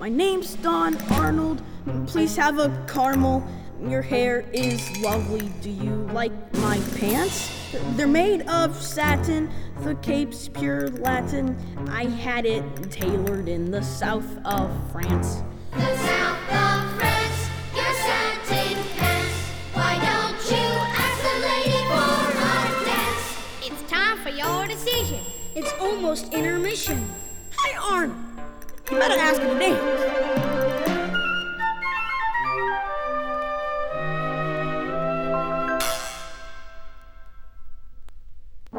My name's Don Arnold. Please have a caramel. Your hair is lovely. Do you like my pants? They're made of satin. The cape's pure Latin. I had it tailored in the south of France. The south of France, your satin pants. Why don't you ask the lady for our dance? It's time for your decision. It's almost intermission. Hi, Arnold. You better ask her to dance.